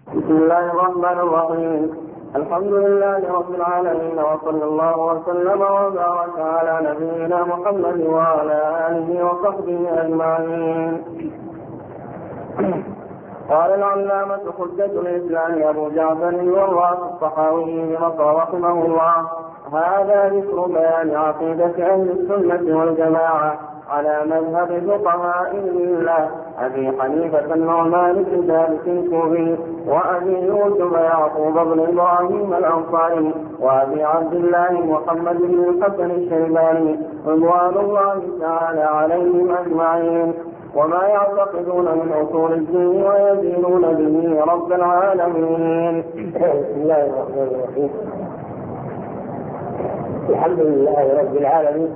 بسم الله الرحمن الرحيم. الحمد لله رب العالمين، وصلى الله وسلم وبارك على نبينا محمد وعلى آله وصحبه أجمعين. قال العلامة حجة الإسلام أبو جعفر الوراث الطحاوي بمصر رحمه الله: هذا ذكر بيان عقيدة أهل السنة والجماعة على مذهب فقهاء الملة أبي حنيفة النعمان بن ثابت الكوفي، وأبي يوسف يعقوب بن إبراهيم الأنصاري، وأبي عبد الله محمد بن الحسن الشيباني رضوان الله تعالى عليهم أجمعين، وما يعتقدون من أصول الدين ويدينون به رب العالمين. بسم الله الرحمن الرحيم. الحمد لله رب العالمين،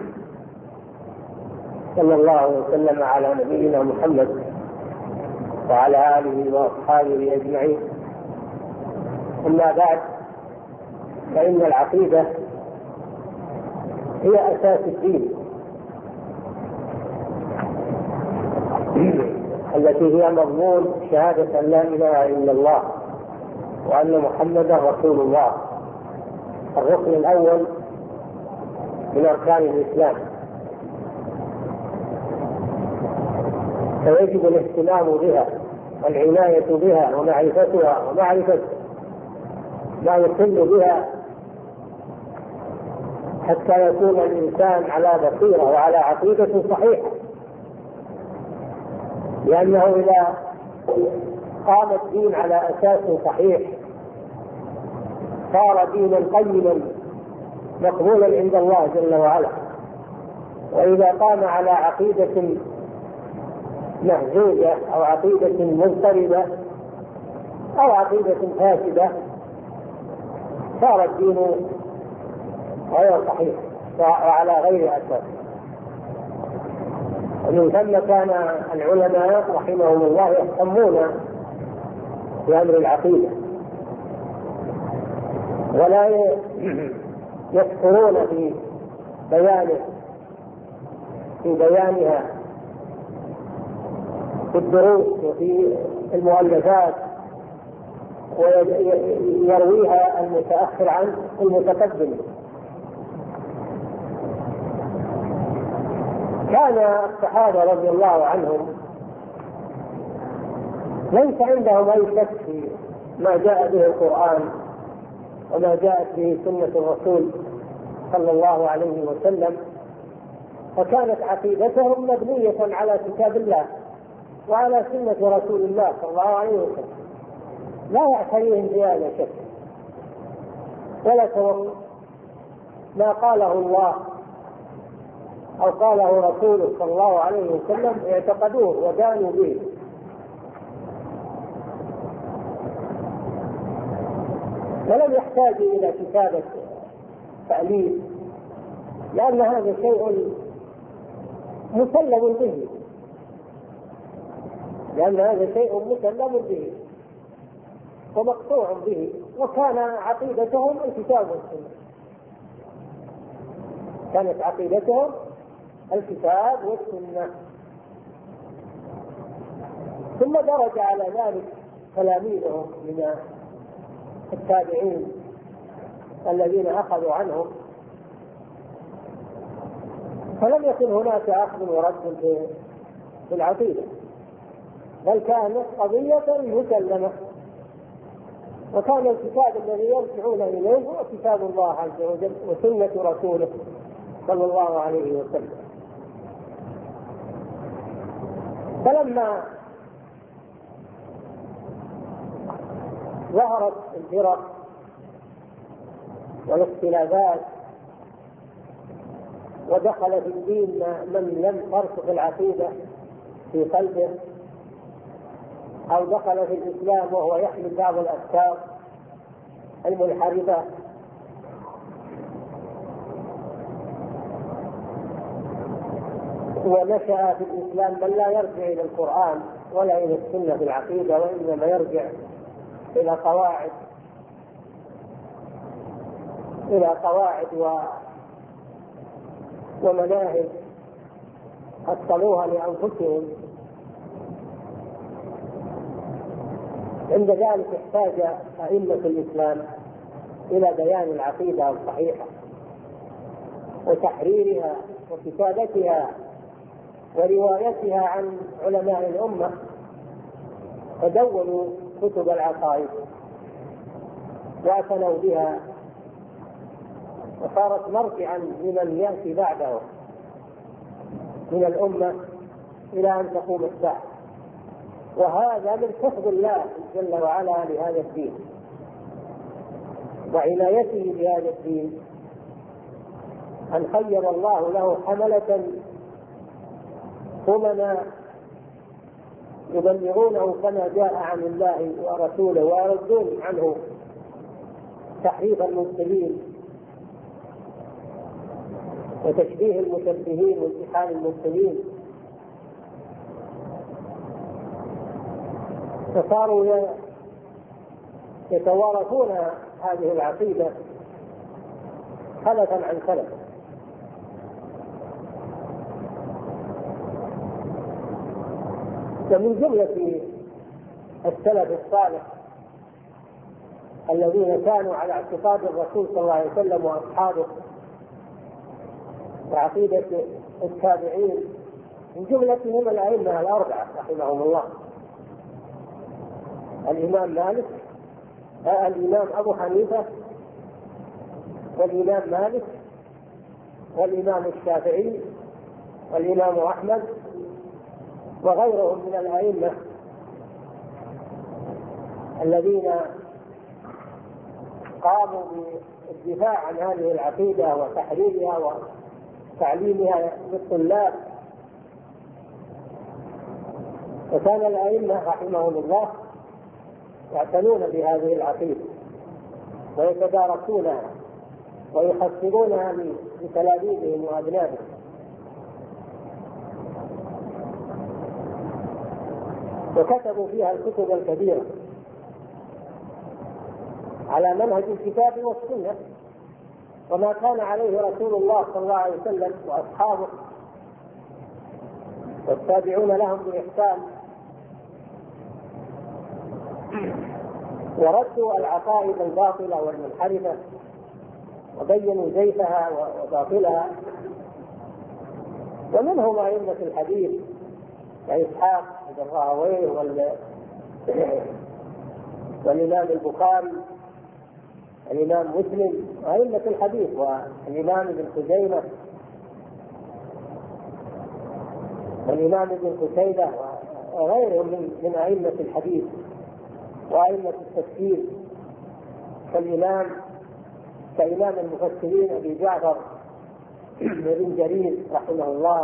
صلى الله وسلم على نبينا محمد وعلى آله وأصحابه أجمعين. أما بعد، فإن العقيدة هي أساس الدين، التي هي مضمون شهادة أن لا إله إلا الله وأن محمدا رسول الله، الركن الأول من أركان الإسلام. فيجب الاهتمام بها والعناية بها ومعرفتها ومعرفة ما يصل بها حتى يكون الإنسان على بصيرة وعلى عقيدة صحيحة، لأنه إذا قام الدين على أساس صحيح صار دينا قيما مقبولا عند الله جل وعلا. وإذا قام على عقيدة مهزوزة أو عقيدة مضطربة أو عقيدة فاسدة صار الدين غير صحيح وعلى غير أساس. ومن ثم كان العلماء رحمهم الله يهتمون بأمر العقيدة ولا يذكرون في بيانها في الدروس وفي المؤلفات، ويرويها المتأخر عن المتقدم. كان الصحابة رضي الله عنهم ليس عندهم أي شك في ما جاء به القرآن وما جاءت به سنة الرسول صلى الله عليه وسلم، فكانت عقيدتهم مبنية على كتاب الله وعلى سنة رسول الله صلى الله عليه وسلم، لا يعتريهم بهذا شك ولا توقف. ما قاله الله أو قاله رسوله صلى الله عليه وسلم اعتقدوه ودانوا به. ولم يحتاجوا إلى كتابة تأليف، لأن هذا شيء مسلم به، ومقطوع به، وكان عقيدتهم الكتاب والسنة. كانت عقيدتهم الكتاب والسنة. ثم درج على ذلك تلاميذهم من التابعين الذين أخذوا عنهم، فلم يكن هناك أخذ ورد في العقيدة، بل كانت قضية مسلمة. وكان الكتاب الذي يرجعون إليه هو كتاب الله عز وجل وسنة رسوله صلى الله عليه وسلم. فلما ظهرت الفرق والاختلافات ودخل في الدين من لم ترسخ العقيدة في قلبه، أو دخل في الإسلام وهو يحمل بعض الأفكار المنحرفة، ونشأ في الإسلام من لا يرجع إلى القرآن ولا إلى السنة في العقيدة، وإنما يرجع إلى قواعد ومناهج حصلوها لأنفسهم. عند ذلك احتاج أئمة الإسلام إلى بيان العقيدة الصحيحة وتحريرها وكتابتها وروايتها عن علماء الأمة، فدونوا كتب العقائد واعتنوا بها، وصارت مرجعا لمن يأتي بعده من الأمة إلى أن تقوم الساعة. وهذا من حفظ الله جل وعلا لهذا الدين وعنايته بهذا الدين، أن خير الله له حملة أمنا يبلغونه كما جاء عن الله ورسوله ويردون عنه تحريف المبتلين وتشبيه المشبهين وامتحان المبتلين. فصاروا يتوارثون هذه العقيدة خلفا عن خلف. ومن جملة السلف الصالح الذين كانوا على اعتقاد الرسول صلى الله عليه وسلم وأصحابه وعقيدة التابعين، من جملتهم الأئمة الأربعة رحمهم الله: الإمام مالك، الإمام أبو حنيفة، والإمام مالك، والإمام الشافعي، والإمام أحمد، وغيرهم من الأئمة الذين قاموا بالدفاع عن هذه العقيدة وتحريرها وتعليمها للطلاب. وكان الأئمة رحمهم الله يعتنون بهذه العقيدة ويتدارسونها ويحصلونها لتلاميذهم وأبنائهم. وكتبوا فيها الكتب الكبيرة على منهج الكتاب والسنة وما كان عليه رسول الله صلى الله عليه وسلم وأصحابه والتابعون لهم بإحسان، وردوا العقائد الباطلة والمنحرفة وبينوا زيفها وباطلها. ومنهم أئمة الحديث كإسحاق بن راهويه والإمام البخاري، الإمام مسلم، وأئمة الحديث، والإمام ابن خزيمة، والإمام ابن قتيبة، وغيرهم من أئمة الحديث وأئمة التفسير كإمام المفسرين أبي جعفر بن جرير رحمه الله،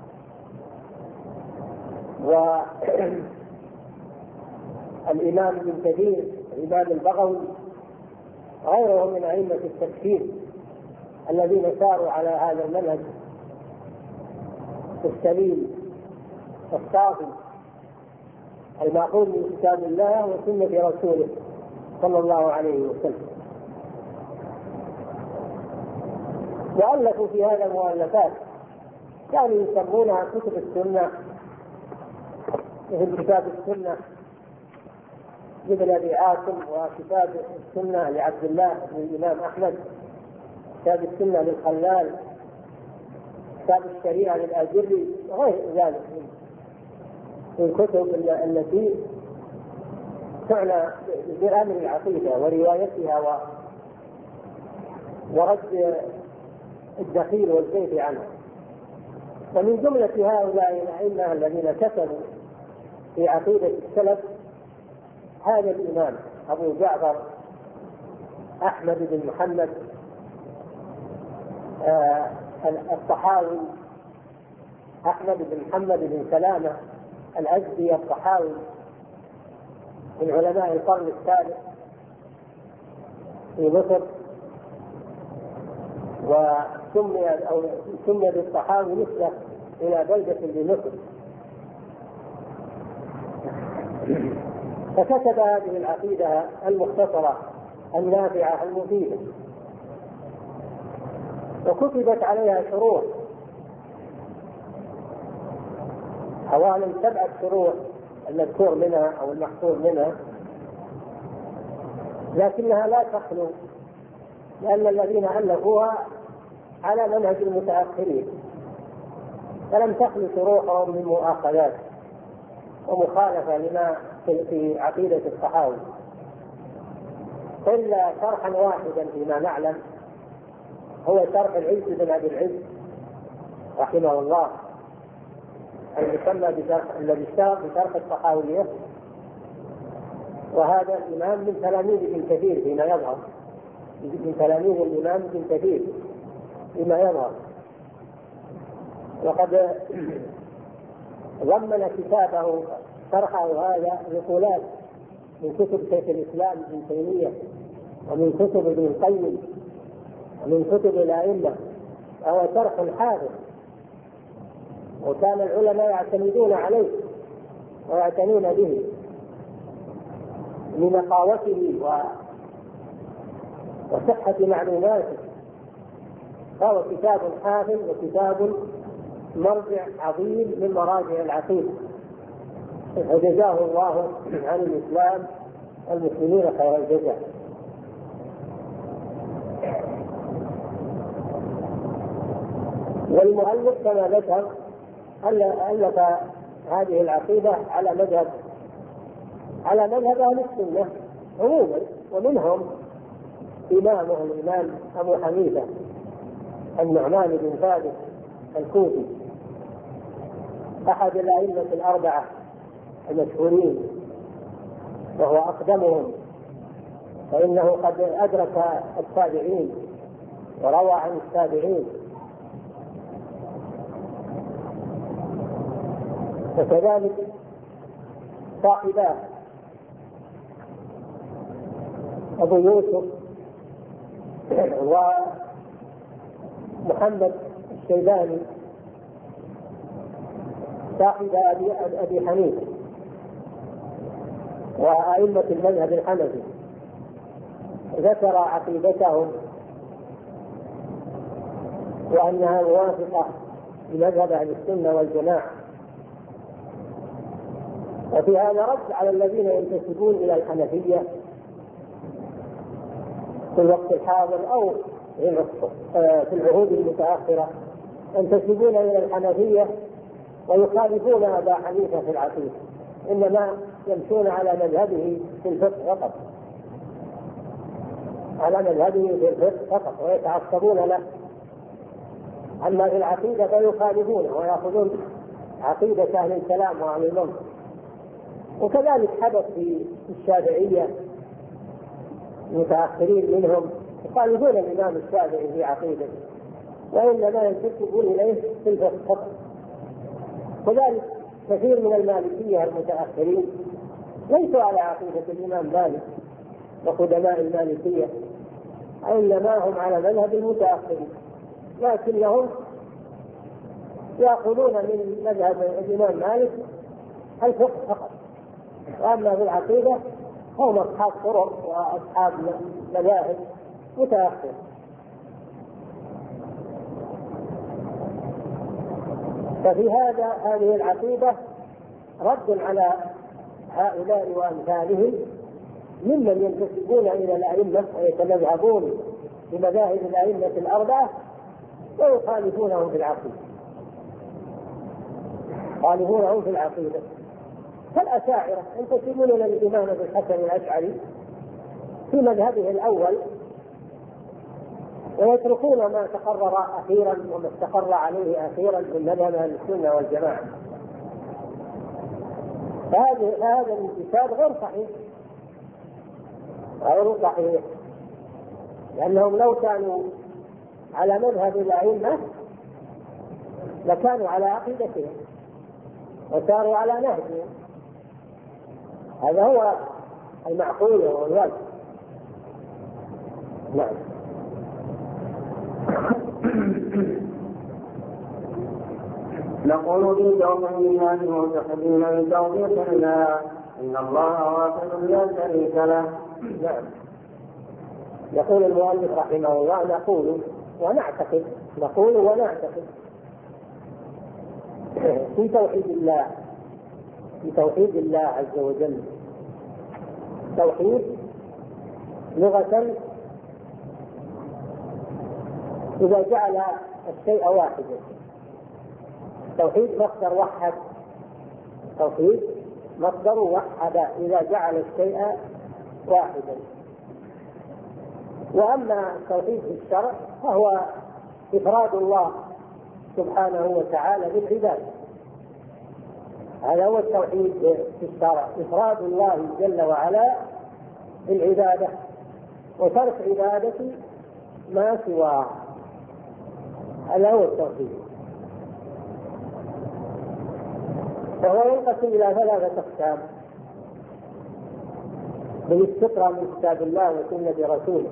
والإمام ابن كثير، الإمام البغوي، غيرهم من أئمة التفسير الذين ساروا على هذا المنهج السليم الصافي المأخوذ من كتاب الله وسنة رسوله صلى الله عليه وسلم. وألفوا في هذا المؤلفات كانوا يسمونها كتب السنة، مثل كتاب السنة لابن أبي عاصم، وكتاب السنة لعبد الله بن الإمام أحمد، كتاب السنة للخلال، كتاب الشريعة للآجري، وغير ذلك من الكتب التي تعنى بأمر العقيدة وروايتها ورد الدخيل والزيف عنه. ومن جملة هؤلاء الأئمة الذين كتبوا في عقيدة السلف هذا الإمام أبو جعفر أحمد بن محمد الطحاوي، أحمد بن محمد بن سلامة الأزدي الطحاوي من علماء القرن الثالث في مصر، وسمي بالطحاوي نسبة إلى بلدة بمصر. فكتب هذه العقيدة المختصرة النافعة المفيدة، وكتبت عليها شروح، حوالي 7 شروح المذكور منها أو المحفوظ منها، لكنها لا تخلو، لأن الذين ألفوها على منهج المتأخرين، فلم تخلو شروحهم من مؤاخذات ومخالفة لما في عقيدة الصحابة، إلا شرحا واحدا فيما نعلم، هو شرح العز بن أبي العز رحمه الله الذي اشتهر بشرح الطحاوية، وهذا الإمام من تلاميذ ابن كثير فيما يظهر، من تلاميذ الإمام ابن كثير فيما يظهر. وقد ضمن كتابه شرحه هذا نقولات من كتب شيخ الإسلام ابن تيمية ومن كتب ابن القيم ومن كتب الأئمة، فهو شرح حافظ، وكان العلماء يعتمدون عليه ويعتنون به لنقاوته وصحة معلوماته، فهو كتاب حافظ وكتاب مرجع عظيم من مراجع العقيدة، وجزاه الله عن الإسلام والمسلمين خير الجزاء. والمؤلف كما ذكر ألف هذه العقيدة على مذهب أهل السنة عموما، ومنهم إمامه الإمام أبو حنيفة النعمان بن ثابت الكوفي، أحد الأئمة الأربعة المشهورين، وهو أقدمهم، فإنه قد أدرك التابعين وروى عن التابعين. وكذلك صاحباه أبو يوسف ومحمد الشيباني صاحب أبي حنيفة وأئمة المذهب الحنفي، ذكر عقيدتهم وأنها موافقة لمذهب أهل السنة والجماعة. وفي هذا رد على الذين ينتسبون إلى الحنفية في الوقت الحاضر أو في العهود المتأخرة، ينتسبون إلى الحنفية ويخالفون أبا حنيفة في العقيدة، إنما يمشون على مذهبه في الفقه فقط، على مذهبه في الفقه فقط، ويتعصبون له. أما في العقيدة فيخالفونه ويأخذون عقيدة أهل الكلام وأهل المنطق. وكذلك حدث في الشافعية المتأخرين منهم يخالفون الإمام الشافعي في عقيدته، وإنما ينتسبون إليه في الفقه فقط. كذلك كثير من المالكية المتأخرين ليسوا على عقيدة الإمام مالك وقدماء المالكية، إنما هم على مذهب المتأخرين، لكنهم يأخذون من مذهب الإمام مالك الفقه فقط، وأما في العقيدة هم أصحاب طرق وأصحاب مذاهب متأخرة. ففي هذه العقيدة رد على هؤلاء وأمثالهم ممن ينتسبون إلى الأئمة ويتمذهبون بمذاهب الأئمة الأربعة ويخالفونهم في العقيدة، يخالفونهم في العقيدة. فالأشاعرة ينتسبون إلى الإمام أبي الحسن الأشعري في مذهبه الأول، ويتركون ما تقرر أخيرا وما استقر عليه أخيرا من مذهب أهل السنة والجماعة. فهذا الانتساب غير صحيح، لأنهم لو كانوا على مذهب الأئمة لكانوا على عقيدتهم وساروا على نهجهم، هذا هو المعقول والواجب. نعم. نقول في توحيد الله وتحديد بتوفيق الله إن الله واحد لا شريك له. نعم. يقول المؤلف رحمه الله نقول ونعتقد في توحيد الله عز وجل. توحيد لغة إذا جعل الشيء واحدا. توحيد مصدر وحد، توحيد مصدر وحد إذا جعل الشيء واحدا. وأما التوحيد في الشرع فهو إفراد الله سبحانه وتعالى بالعبادة. هذا هو التوحيد في الشرع، إفراد الله جل وعلا بالعبادة وترك عبادة ما سواه. هذا هو التوحيد. فهو ينقسم إلى ثلاثة أقسام بالاستقراء من كتاب الله وسنة رسوله،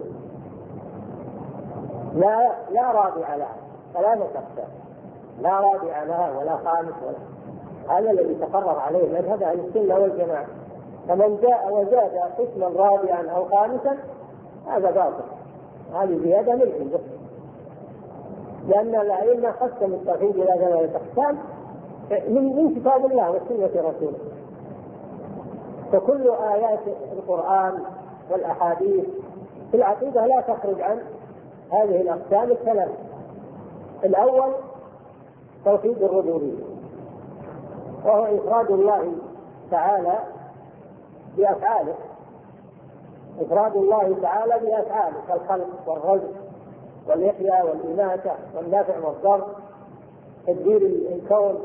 لا رابع لها، ثلاثة أقسام لا رابع لها ولا خامس ولا. هذا الذي تقرر عليه مذهب أهل السنة والجماعة. فمن جاء وزاد قسما رابعا أو خامسا هذا باطل، هذه زيادة من عنده، لأن الأئمة قسموا التوحيد إلى ثلاثة أقسام من كتاب الله وسنة رسوله. فكل آيات القرآن والأحاديث في العقيدة لا تخرج عن هذه الأقسام الثلاث. الأول توحيد الربوبية، وهو إفراد الله تعالى بأفعاله، إفراد الله تعالى بأفعاله كالخلق والرزق والإحياء والإماتة والنفع والضر، تدبير الكون،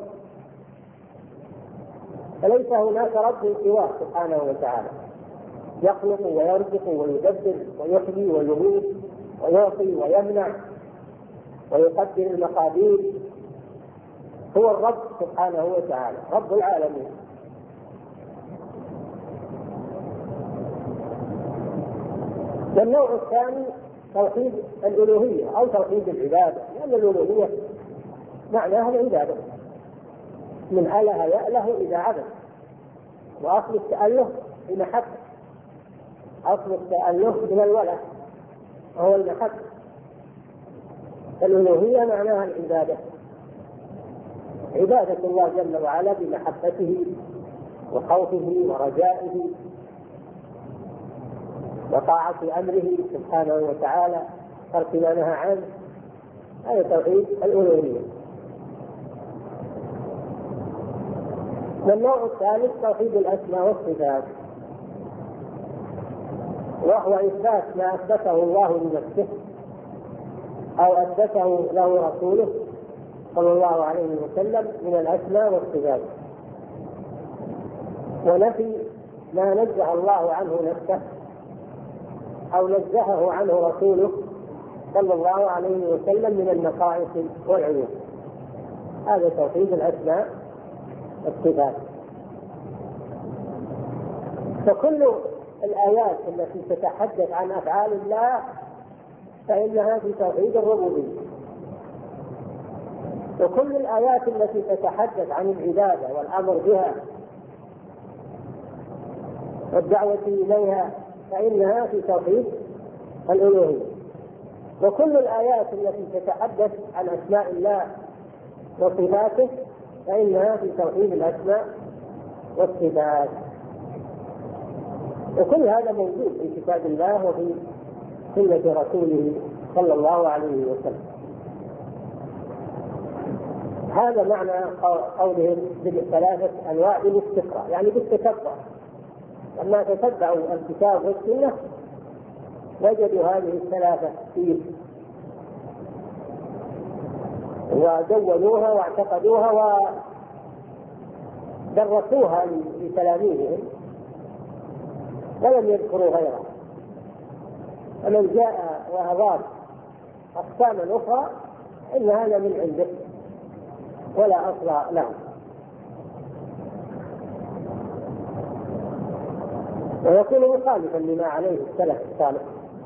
فليس هناك رب سواه سبحانه وتعالى، يخلق ويرزق ويدبر ويحيي ويميت ويعطي ويمنع ويقدر المقادير. هو الرب سبحانه وتعالى رب العالمين. والنوع الثاني توحيد الألوهية أو توحيد العبادة، لأن الألوهية معناها العبادة، من أله يأله إذا عبد. وأصل التأله المحبة، أصل التأله من الوله وهو المحبة. الألوهية معناها العبادة، عبادة الله جل وعلا بمحبته وخوفه ورجائه وطاعة أمره سبحانه وتعالى، ترك ما نهى عنه. هذا توحيد الألوهية. والنوع الثالث توحيد الأسماء والصفات، وهو إثبات ما أثبته الله لنفسه أو أثبته له رسوله صلى الله عليه وسلم من الأسماء والصفات، ونفي ما نزه الله عنه نفسه أو نزهه عنه رسوله صلى الله عليه وسلم من النقائص والعيوب. هذا توحيد الأسماء والصفات. فكل الآيات التي تتحدث عن أفعال الله فإنها في توحيد الربوبية، وكل الآيات التي تتحدث عن العبادة والأمر بها والدعوة إليها فإنها في توحيد الألوهية، وكل الآيات التي تتحدث عن أسماء الله وصفاته فإنها في توحيد الأسماء والصفات. وكل هذا موجود في كتاب الله وفي سنة رسوله صلى الله عليه وسلم. هذا معنى قولهم بالثلاثة أنواع بالاستقراء، يعني بالتتبع. لما تتبعوا الكتاب والسنة وجدوا هذه الثلاثة فيه ودونوها واعتقدوها ودرسوها لتلاميذهم ولم يذكروا غيرها. فمن جاء وأضاف أقساما أخرى إن هذا من عنده ولا أصل له. ويكون مخالفا لما عليه السلف الصالح.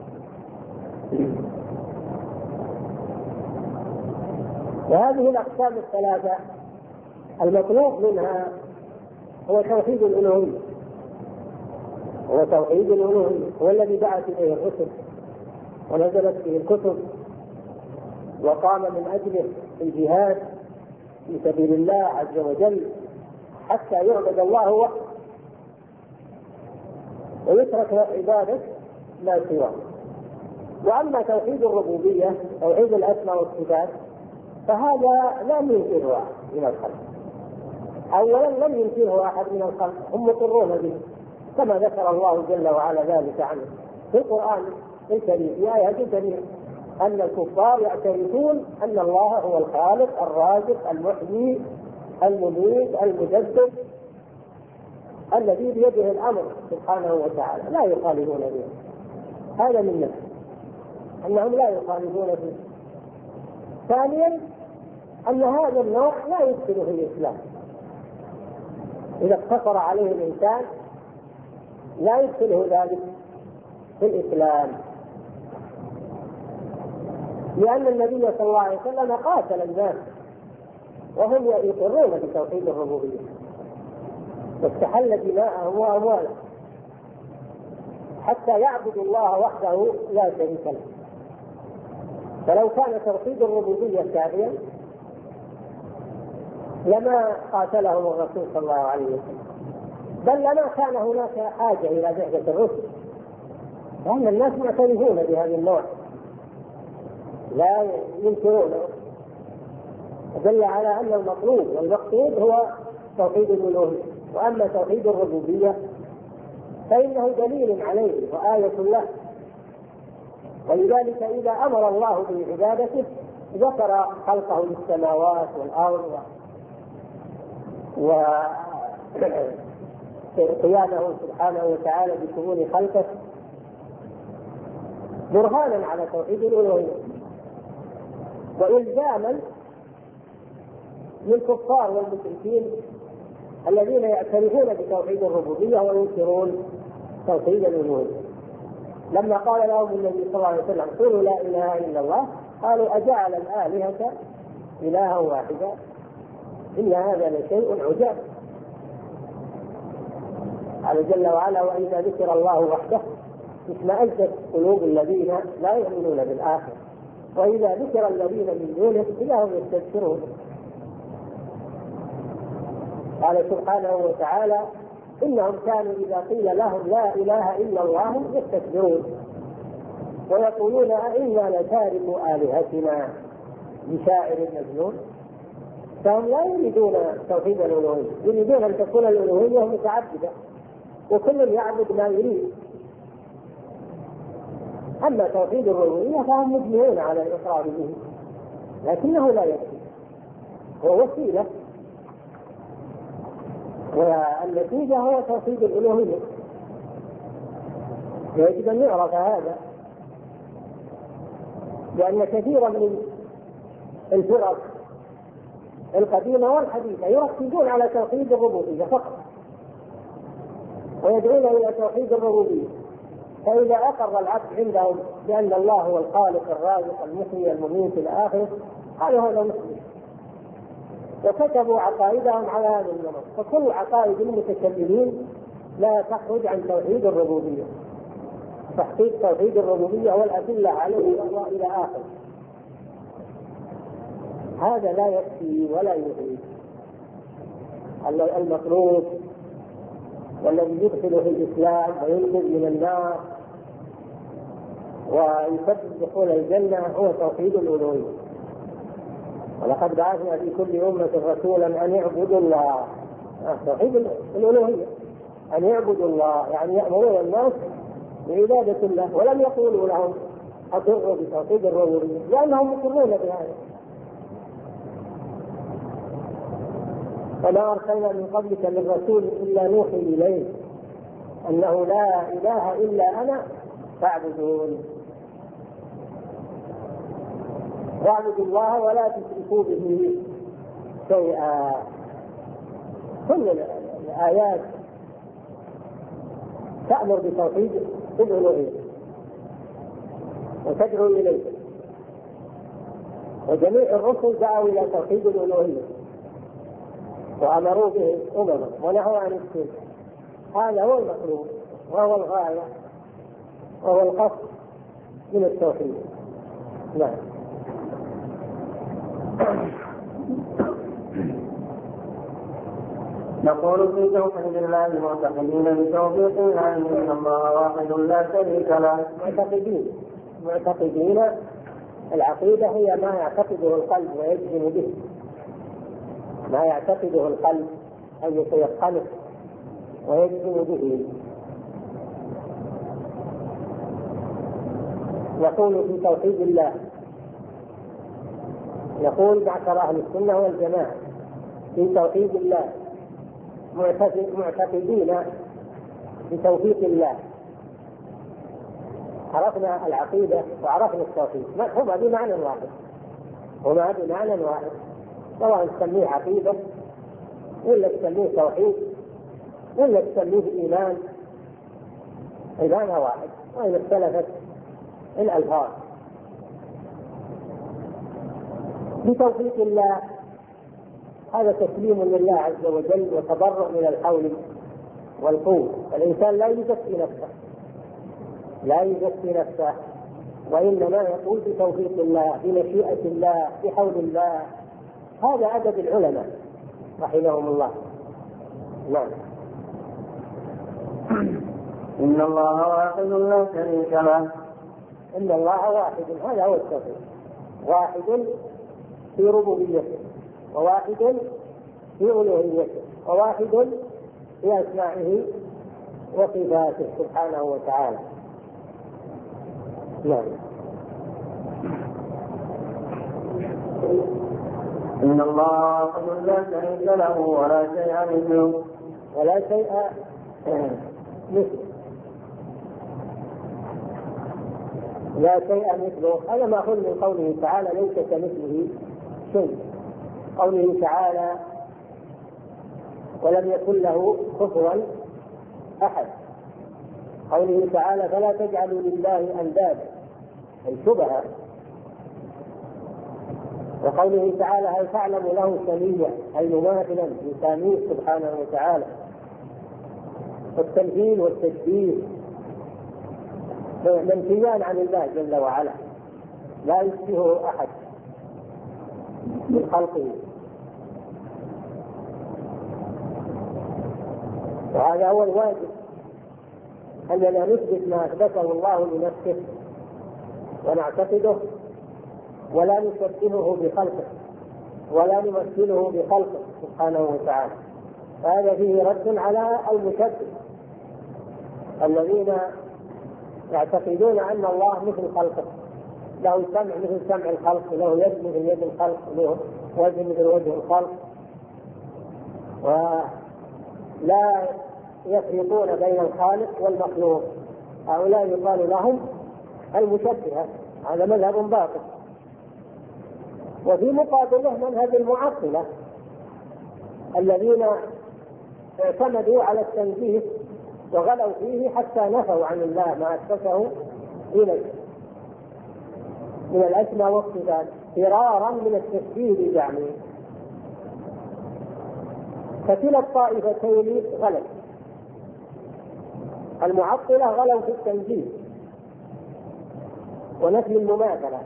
وهذه الأقسام الثلاثة المطلوب منها هو توحيد الألوهية، هو توحيد الألوهية، هو الذي بعث إليه الرسل ونزلت فيه الكتب وقام من أجله الجهاد في سبيل الله عز وجل حتى يعبد الله وحده ويترك عبادة ما سواه. وأما توحيد الربوبية توحيد الأسماء والصفات فهذا لم ينكره أحد من الخلق. أولا لم ينكره أحد من الخلق، هم مقرون به كما ذكر الله جل وعلا ذلك عنه في القرآن الكريم في آيات كثيرة أن الكفار يعترفون أن الله هو الخالق الرازق المحيي المميت المدبر الذي بيده الأمر سبحانه وتعالى، لا يخالفون به. هذا من نفسه أنهم لا يخالفون به. ثانيا أن هذا النوع لا يدخل في الإسلام، إذا اقتصر عليه الإنسان لا يدخله ذلك في الإسلام، لأن النبي صلى الله عليه وسلم قاتل الناس وهم يقرون بتوحيد الربوبية واستحل دماءهم وأموالهم حتى يعبدوا الله وحده لا شريك له. فلو كان توحيد الربوبية كافيا لما قاتلهم الرسول صلى الله عليه وسلم، بل لما كان هناك حاجة إلى بعثة الرسل، لأن الناس معترفون بهذا النوع لا ينكرونه. دل على أن المطلوب والمقصود هو توحيد الألوهية. وأما توحيد الربوبية فإنه دليل عليه وآية له، ولذلك إذا أمر الله بعبادته ذكر خلقه للسماوات والأرض وقيامه سبحانه وتعالى بشؤون خلقه برهانا على توحيد الألوهية، وإلزاما للكفار والمشركين الذين يعترفون بتوحيد الربوبية وينكرون توحيد الألوهية. لما قال لهم النبي صلى الله عليه وسلم قولوا لا إله إلا الله قالوا أجعل الآلهة إلها واحدا إن هذا لشيء عجاب. قال جل وعلا وإذا ذكر الله وحده اشمأزت قلوب الذين لا يؤمنون بالآخرة وإذا ذكر الذين من دونه إذا هم يستبشرون. قال سبحانه وتعالى إنهم كانوا إذا قيل لهم لا إله إلا الله يستكبرون ويقولون أئنا لتاركو آلهتنا لشاعر مجنون. فهم لا يريدون توحيد الألوهية، يريدون أن تكون الألوهية متعددة وكل يعبد ما يريد. أما توحيد الربوبية فهم مجمعون على الإقرار به، لكنه لا يكفي، هو وسيلة، والنتيجة هو توحيد الألوهية. يجب أن يعرف هذا، لأن كثيرا من الفرق القديمة والحديثة يركزون على توحيد الربوبية فقط ويدعون إلى توحيد الربوبية، فإذا أقر العبد عندهم بأن الله هو الخالق الرازق المحيي المميت إلى آخره قالوا هذا مسلم، وكتبوا عقائدهم على هذا النمط. فكل عقائد المتكلمين لا تخرج عن توحيد الربوبية، تحقيق توحيد الربوبية والأدلة عليه إلى آخره. هذا لا يكفي ولا يفيد. المطلوب والذي يدخل في الإسلام وينقذ من النار ويسبب دخول الجنة هو توحيد الألوهية. ولقد بعثنا في كل أمة رسولا أن يعبدوا الله، توحيد الألوهية، أن يعبدوا الله يعني يأمرون الناس بعبادة الله، ولم يقولوا لهم أقروا بتوحيد الربوبية لأنهم مقرون بهذا. وما أرسلنا من قبلك من رسول إلا نوحي إليه أنه لا إله إلا أنا فاعبدون، واعبدوا الله ولا تشركوا به شيئا. كل الآيات تأمر بتوحيد الألوهية وتدعو إليه، وجميع الرسل دعوا إلى توحيد الألوهية وأمروا به أمما ونهوا عن الشرك. هذا هو المطلوب وهو الغاية وهو القصد من التوحيد. نعم. نقول في توحيد الله معتقدين بتوفيق الله ان الله واحد لا شريك له. معتقدين العقيدة هي ما يعتقده القلب ويجزم به، ما يعتقده القلب أن يتيقنه ويجزم به. نقول في توحيد الله، نقول معشر أهل السنة والجماعة في توحيد الله معتقدين بتوفيق الله. عرفنا العقيدة وعرفنا التوحيد، هما بمعنى واحد، سواء تسميه عقيدة ولا تسميه توحيد ولا تسميه إيمان، بمعنى واحد، وإن اختلفت الألفاظ. بتوفيق الله هذا تسليم لله عز وجل وتبرؤ من الحول والقوة. الإنسان لا يزكي نفسه وإنما يقول بتوفيق الله، بمشيئة الله، بحول الله. هذا أدب العلماء رحمهم الله. نعم. إن الله واحد لا شريك له. إن الله واحد، هذا هو التوحيد، واحد في ربوبيته، وواحد في ألوهيته، وواحد في أسمائه وصفاته سبحانه وتعالى. نعم. إن الله واحد لا شريك له ولا شيء مثله. ولا شيء مثله، لا شيء مثله، هذا مأخوذ من قوله تعالى ليس كمثله شيء. قوله تعالى ولم يكن له كفوا أحد. قوله تعالى فلا تجعلوا لله أندادا أي شبها. وقوله تعالى هل تعلم له سميا أي مماثلا لساميه سبحانه وتعالى. والتمثيل والتشبيه منفيان عن الله جل وعلا، لا يشبهه أحد من خلقه. وهذا هو الواجب، أننا نثبت ما أثبته الله لنفسه ونعتقده، ولا نشبهه بخلقه ولا نمثله بخلقه سبحانه وتعالى. هذا فيه رد على المشبه الذين يعتقدون أن الله مثل خلقه، له سمع مثل سمع الخلق، له يد مثل يد الخلق، له وجه مثل وجه الخلق، ولا يفرقون بين الخالق والمخلوق. هؤلاء يقال لهم المشبهة، هذا مذهب باطل. وفي مقابله منهج المعطلة الذين اعتمدوا على التنزيه وغلوا فيه حتى نفوا عن الله ما أثبته إليه من الأسماء والصفات فرارا من التشبيه بزعمه. فكلا الطائفتين غلوا، المعطلة غلوا في التنزيه ونفي المماثلة،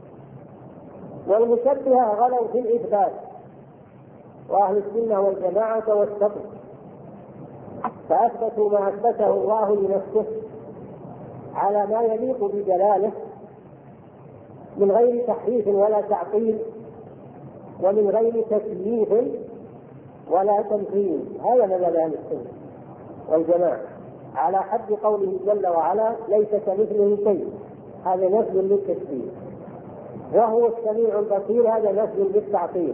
والمشبهة غلوا في الإثبات، وأهل السنة والجماعة توسطوا فأثبتوا ما أثبته الله لنفسه على ما يليق بجلاله من غير تحريف ولا تعطيل، ومن غير تكييف ولا تمثيل. هذا مذهب أهل السنة والجماعة على حد قوله جل وعلا ليس كمثله شيء، هذا نفي للتشبيه، وهو السميع البصير، هذا نفي للتعطيل.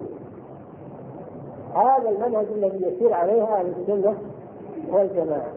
هذا المنهج الذي يسير عليه أهل السنة والجماعة.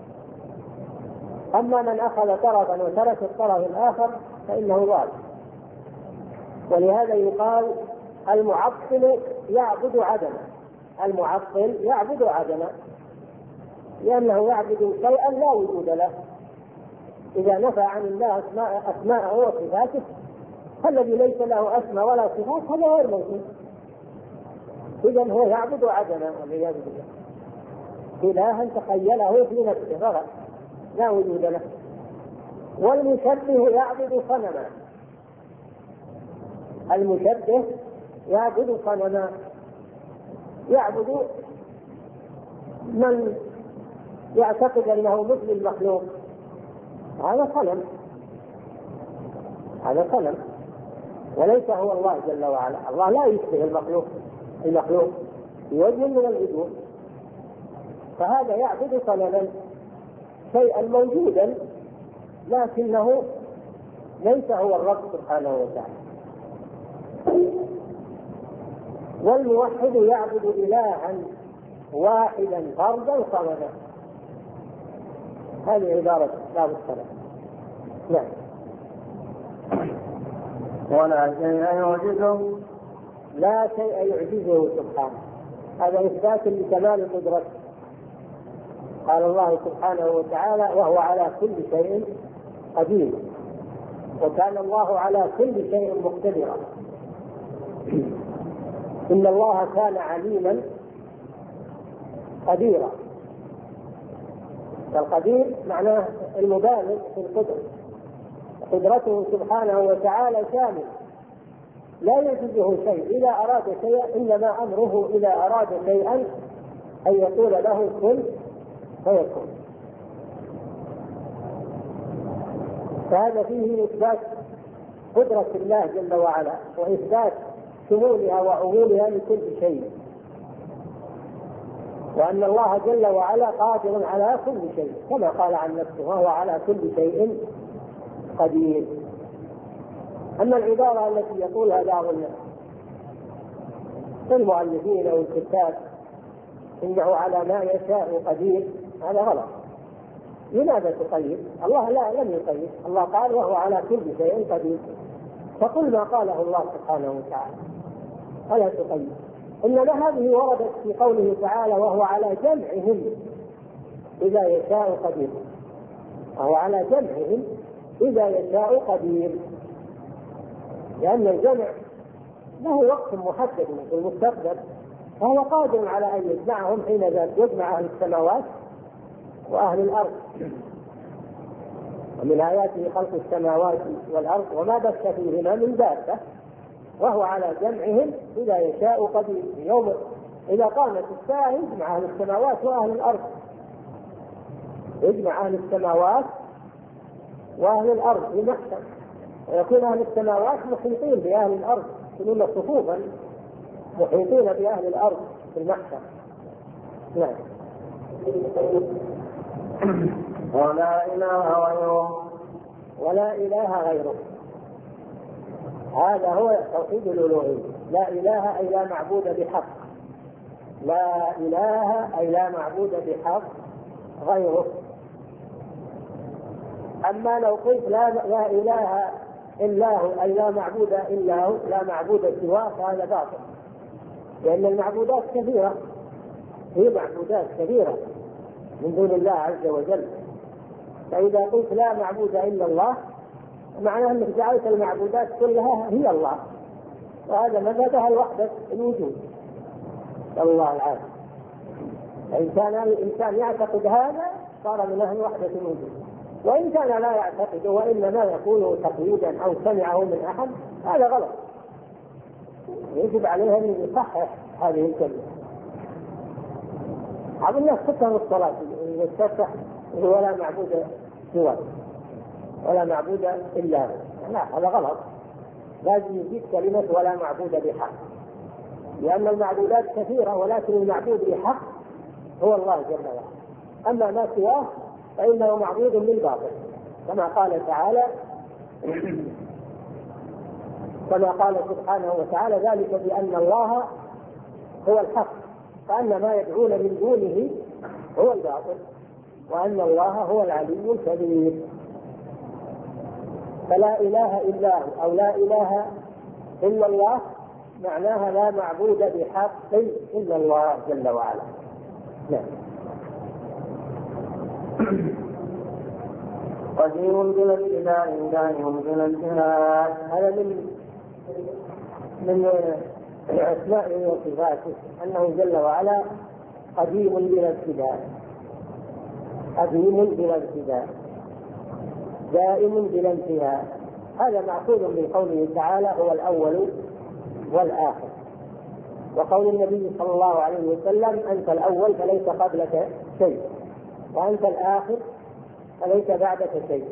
أما من أخذ طرفا وترك الطرف الآخر فإنه ضال. ولهذا يقال المعطل يعبد عدما، المعطل يعبد عدما، لأنه يعبد شيئا لا وجود له. إذا نفى عن الله أسماءه وصفاته فالذي ليس له أسماء ولا صفات هذا غير موجود، إذن هو يعبد عدما والعياذ بالله، إلها تخيله في نفسه فقط لا وجود له. والمشبه يعبد صنما، المشبه يعبد صنما، يعبد من يعتقد أنه مثل المخلوق هذا صنم، هذا صنم وليس هو الله جل وعلا. الله لا يشبه المخلوق بوجه من الوجوه، فهذا يعبد صنما شيئا موجودا لكنه ليس هو الرب سبحانه وتعالى. والموحد يعبد إلها واحدا فردا صمدا. هذه عبارة باب الصلاة. نعم. ولا شيء يعجزه، لا شيء يعجزه سبحانه، هذا إثبات لكمال قدرته. قال الله سبحانه وتعالى: وهو على كل شيء قدير، وكان الله على كل شيء مقتدرا. إن الله كان عليما قديرا. القدير معناه المبالغ في القدرة، قدرته سبحانه وتعالى شامل لا يعجزه شيء. إذا أراد شيئا إنما أمره إذا أراد شيئا أن يقول له كن فيكون. فهذا فيه إثبات قدرة الله جل وعلا وإثبات شمولها وعمولها لكل شيء، وأن الله جل وعلا قادر على كل شيء كما قال عن نفسه: وهو على كل شيء قدير. أما العبارة التي يقولها بعض المؤلفين أو الكتاب إنه على ما يشاء قدير، هذا غلط. لماذا تقيد؟ الله لم يقيد، الله قال: وهو على كل شيء قدير، فقل ما قاله الله سبحانه وتعالى ولا تقيد. إنما هذه وردت في قوله تعالى: وهو على جمعهم إذا يشاء قدير. وهو على جمعهم إذا يشاء قدير، لأن الجمع له وقت محدد في المستقبل، فهو قادر على أن يجمعهم حين يجمع أهل السماوات وأهل الأرض. ومن آياته خلق السماوات والأرض وما بث فيهما من دابة، وهو على جمعهم إذا يشاء قدير. يوم إذا قامت الساعة يجمع أهل السماوات وأهل الأرض، يجمع أهل السماوات وأهل الأرض في محشر، ويكون أهل السماوات محيطين بأهل الأرض، يكونون صفوفا محيطين بأهل الأرض في المحشر. نعم. ولا إله غيره، ولا إله غيره، هذا هو توحيد الألوهية. لا إله أي لا معبود بحق، لا إله أي لا معبود بحق غيره. أما لو قلت لا إله إلا هو أي لا معبود إلا هو، لا معبود سواه، فهذا باطل، لأن المعبودات كثيرة، هي معبودات كثيرة من دون الله عز وجل. فإذا قلت لا معبود إلا الله معناه أنك جعلت المعبودات كلها هي الله، وهذا مذهبها الوحدة الوجود. نسأل الله العافية. فإن كان الإنسان يعتقد هذا صار من أهل وحدة الوجود، وإن كان لا يعتقد وإنما يقوله تقليدا أو سمعه من أحد هذا غلط، يجب عليه أن يصحح هذه الكلمة. بعض الناس تكره الصلاة يستفتح ولا معبود سواه ولا معبود إلا هو، لا، هذا غلط. لازم يزيد كلمة ولا معبود بحق، لأن المعبودات كثيرة ولكن المعبود بحق هو الله جل وعلا. أما ما سواه فإنه معبود بالباطل، كما قال تعالى كما قال سبحانه وتعالى: ذلك بأن الله هو الحق، فأن ما يدعون من دونه هو الباطل، وأن الله هو العلي الكبير. فلا إله إلا هو أو لا إله إلا الله معناها لا معبود بحق إلا الله جل وعلا. نعم. قديم بلا ابتداء، دائم بلا انتهاء. هذا من أسمائه وصفاته أنه جل وعلا قديم بلا ابتداء، قديم بلا ابتداء، دائم بلا انتهاء. هذا مأخوذ من قوله تعالى: هو الأول والآخر. وقول النبي صلى الله عليه وسلم: أنت الأول فليس قبلك شيء، وأنت الآخر فليس بعدك شيء.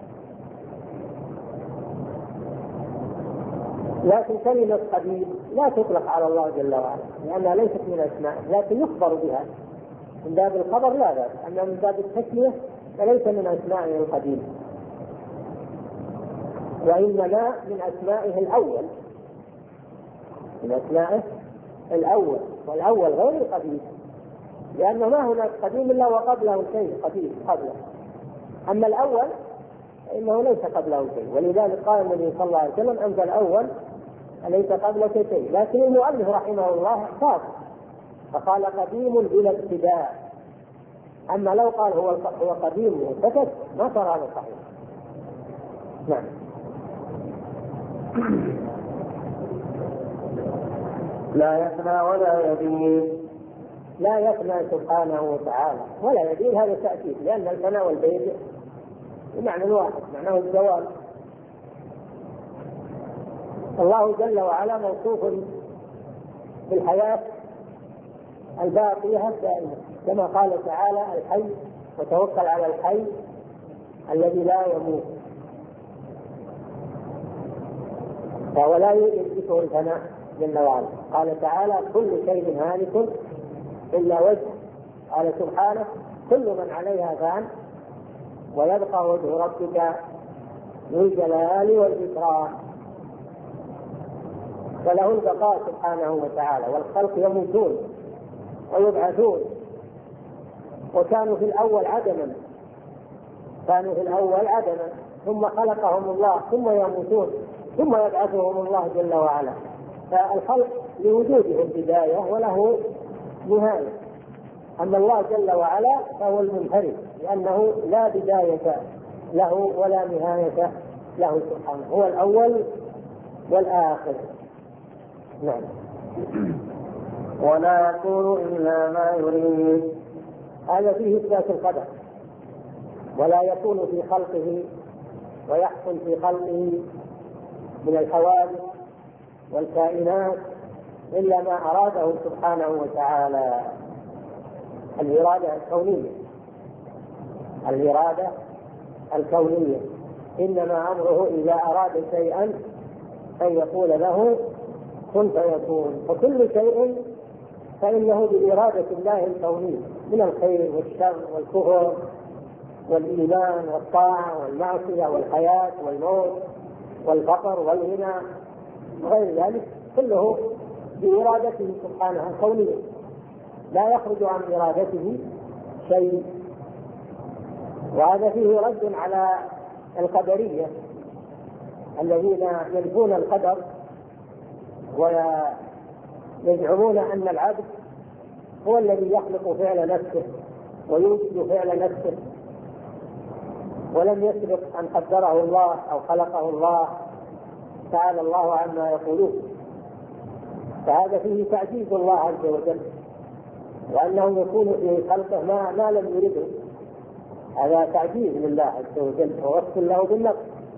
لكن كلمة قديم لا تطلق على الله جل وعلا لأنها ليست من أسمائه، لكن يخبر بها من باب الخبر لا بأس، أما من باب التسمية فليس من أسمائه القديم، وإنما من أسمائه الأول، من أسمائه الأول، والأول غير القديم، لأنه ما هناك قديم إلا وقبله شيء قديم قبله، أما الأول فإنه ليس قبله شيء. ولذلك قال النبي صلى الله عليه وسلم: أنت الأول فليس قبلك شيء. لكن المؤلف رحمه الله خاص فقال: قديم بلا ابتداء. أما لو قال هو قديم وسكت ما صار هذا صحيح. نعم. لا يفنى ولا يبيد. لا يفنى سبحانه وتعالى ولا يبيد، هذا تأكيد، لأن الفناء والبيد بمعنى واحد، معناه الزوال. الله جل وعلا موصوف بالحياة الباقية الدائمة، كما قال تعالى: الحي، وتوكل على الحي الذي لا يموت. فهو لا يدركه الفناء جل وعلا. قال تعالى: كل شيء هالك إلا وجهه. قال سبحانه: كل من عليها فان ويبقى وجه ربك ذو الجلال والإكرام. فله البقاء سبحانه وتعالى، والخلق يموتون ويبعثون، وكانوا في الأول عدما، كانوا في الأول عدما، ثم خلقهم الله، ثم يموتون، ثم يبعثهم الله جل وعلا. فالخلق لوجودهم بداية وله نهاية، أما الله جل وعلا فهو المنفرد، لأنه لا بداية له ولا نهاية له سبحانه، هو الأول والآخر. نعم. ولا يكون إلا ما يريد. هذا فيه إثبات القدر. ولا يكون في خلقه ويحصل في خلقه من الحوادث والكائنات إلا ما أراده سبحانه وتعالى. الإرادة الكونية، الإرادة الكونية، إنما أمره إذا أراد شيئا أن يقول له كن فيكون. فكل شيء فإنه بإرادة الله الكونية من الخير والشر والكفر والإيمان والطاعة والمعصية والحياة والموت والفقر والغنى وغير ذلك، كله بإرادته سبحانه الكونية، لا يخرج عن إرادته شيء. وهذا فيه رد على القدرية الذين ينفون القدر ويزعمون أن العبد هو الذي يخلق فعل نفسه ويوجد فعل نفسه، ولم يسبق أن قدره الله أو خلقه الله، تعالى الله عما يقولون. فهذا فيه تعجيز الله عز وجل، وأنه يكون في خلقه ما لم يرده، هذا تعجيز لله عز وجل ووصف له بالنقص.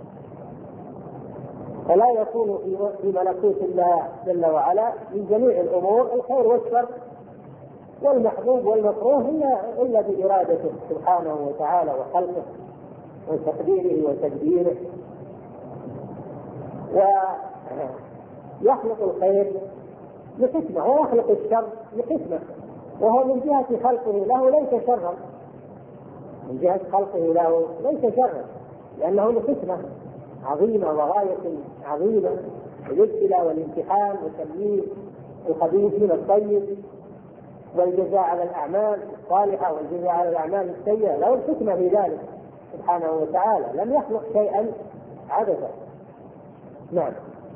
فلا يكون في ملكوت الله جل وعلا من جميع الأمور الخير والشر والمحبوب والمكروه إلا بإرادته سبحانه وتعالى وخلقه وتقديره وتدبيره. ويخلق الخير لحكمة ويخلق الشر لحكمة، وهو من جهة خلقه له ليس شرا، من جهة خلقه له ليس شرا، لأنه لحكمة عظيمة وغاية عظيمة، الابتلاء والامتحان وتمييز الخبيث من الطيب والجزاء على الأعمال الصالحة والجزاء على الأعمال السيئة، له الحكمة في ذلك سبحانه وتعالى، لم يخلق شيئا عبثا. نعم.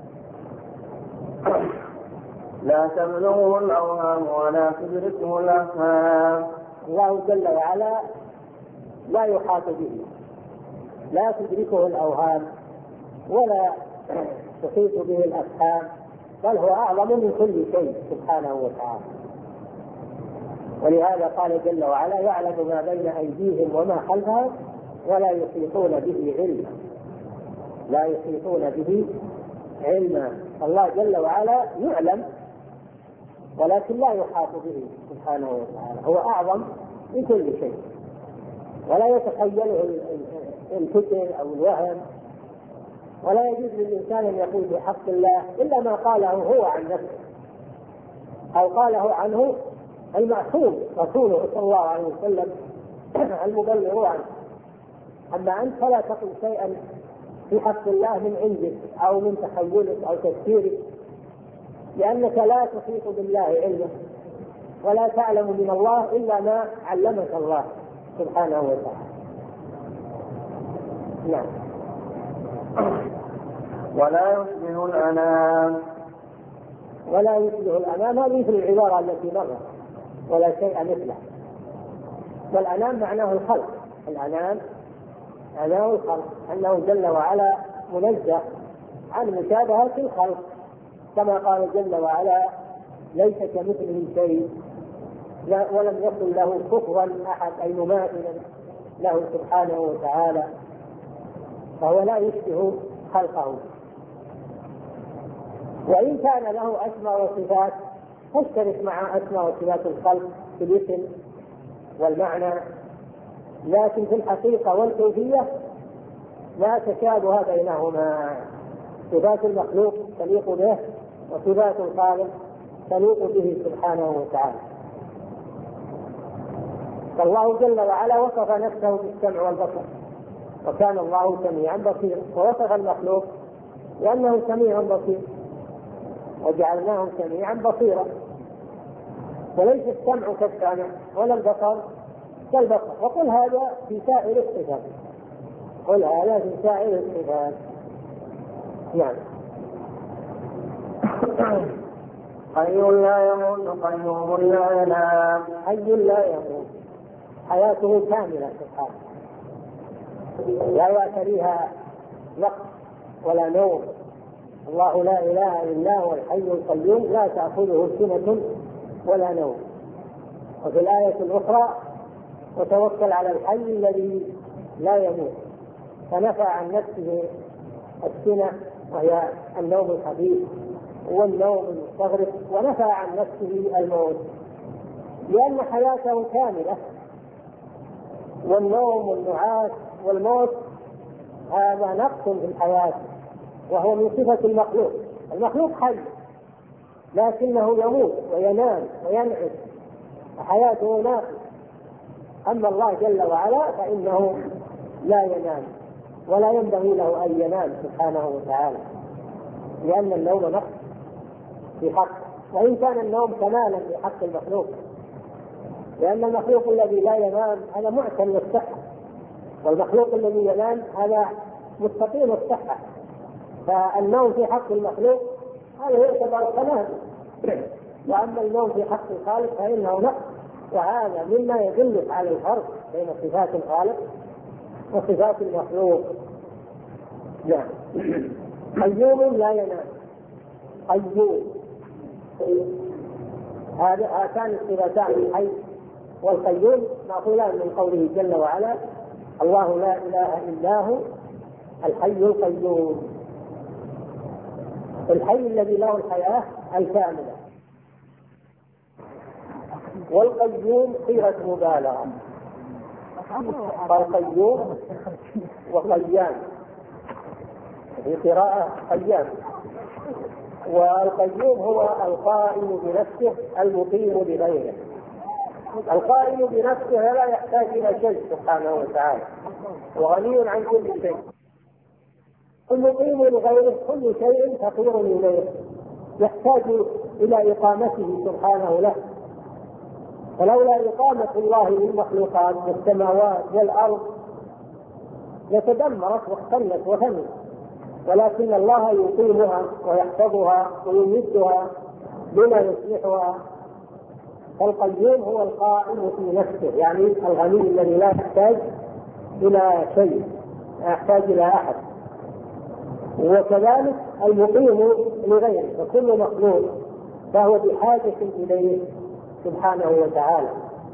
لا تبلغه الأوهام ولا تدركه الأفهام. الله جل وعلا لا يحاط به، لا تدركه الأوهام ولا تحيط به الأفهام، بل هو أعظم من كل شيء سبحانه وتعالى. ولهذا قال جل وعلا: يعلم ما بين أيديهم وما خلفهم ولا يحيطون به علما. لا يحيطون به علما. الله جل وعلا يعلم ولكن لا يحاط به سبحانه وتعالى، هو أعظم من كل شيء، ولا يتخيله الفكر أو الوهم. ولا يجوز للإنسان أن يقول في حق الله إلا ما قاله هو عن نفسه أو قاله عنه المعصوم رسوله صلى الله عليه وسلم المبلغ عنه. أما أنت فلا تقل شيئا في حق الله من عندك أو من تخيلك أو تفكيرك، لأنك لا تحيط بالله علما ولا تعلم من الله إلا ما علمك الله سبحانه وتعالى. نعم. ولا يشبه الأنام. ولا يشبه الأنام هذه مثل العبارة التي مرت، ولا شيء مثله. والأنام معناه الخلق، الأنام معناه الخلق، أنه جل وعلا منزه عن مشابهة الخلق، كما قال جل وعلا ليس كمثله شيء ولم يكن له كفوا أحد، أي مماثلا له سبحانه وتعالى، فهو لا يشبه خلقه. وإن كان له أسماء وصفات تشترك مع أسماء وصفات الخلق في الاسم والمعنى، لكن في الحقيقة والكيفية لا تشابه بينهما. صفات المخلوق تليق به وصفات الخالق تليق به سبحانه وتعالى. فالله جل وعلا وصف نفسه بالسمع والبصر، وكان الله سميعا بصيرا، ووصف المخلوق لأنه سميع بصير، وجعلناه سميعا بصيرا. وليس السمع كالسمع ولا البصر كالبصر، وقل هذا في سائر الصفات، قل هذا في سائر الصفات. نعم. حي لا يموت قيوم لا ينام. حي لا يموت، حياته كاملة سبحانه، لا يعتريها نقص ولا نوم. الله لا إله إلا هو الحي القيوم لا تأخذه سنة ولا نوم. وفي الآية الأخرى وتوكل على الحي الذي لا يموت، فنفى عن نفسه السنة وهي النوم الخفيف والنوم المستغرق، ونفى عن نفسه الموت لأن حياته كاملة. والنوم والنعاس والموت هذا نقص في الحياة، وهو من صفة المخلوق. المخلوق حي لكنه يموت وينام وينعس، وحياته ناقصة. أما الله جل وعلا فإنه لا ينام ولا ينبغي له أن ينام سبحانه وتعالى، لأن النوم نقص في حق، وإن كان النوم كمالا في حق المخلوق، لأن المخلوق الذي لا ينام هذا معتل الصحة، والمخلوق الذي ينام هذا مستقيم الصحة. فالنوم في حق المخلوق هذا يعتبر كمال، وأما النوم في حق الخالق فإنه نقص. وهذا مما يدل على الفرق بين صفات الخالق وصفات المخلوق. نعم. قيوم لا ينام، قيوم، هاتان الصفتان الحي والقيوم مأخوذان من قوله جل وعلا الله لا إله إلا هو الحي القيوم، الحي الذي له الحياة الكاملة. والقيوم صيغة مبالغة، فالقيوم وقيام في قراءة قيام. والقيوم هو القائم بنفسه المقيم بغيره. القائم بنفسه لا يحتاج إلى شيء سبحانه وتعالى، وغني عن كل شيء. المقيم لغيره كل شيء فقير إليه، يحتاج إلى إقامته سبحانه له. ولولا إقامة الله للمخلوقات والسماوات والأرض لتدمرت واختلت وفنت، ولكن الله يقيمها ويحفظها ويمدها بما يصلحها. فالقيوم هو القائم في نفسه، يعني الغني الذي لا يحتاج إلى شيء، لا يحتاج إلى أحد. وكذلك المقيم لغيره، فكل مخلوق فهو بحاجة إليه سبحانه وتعالى.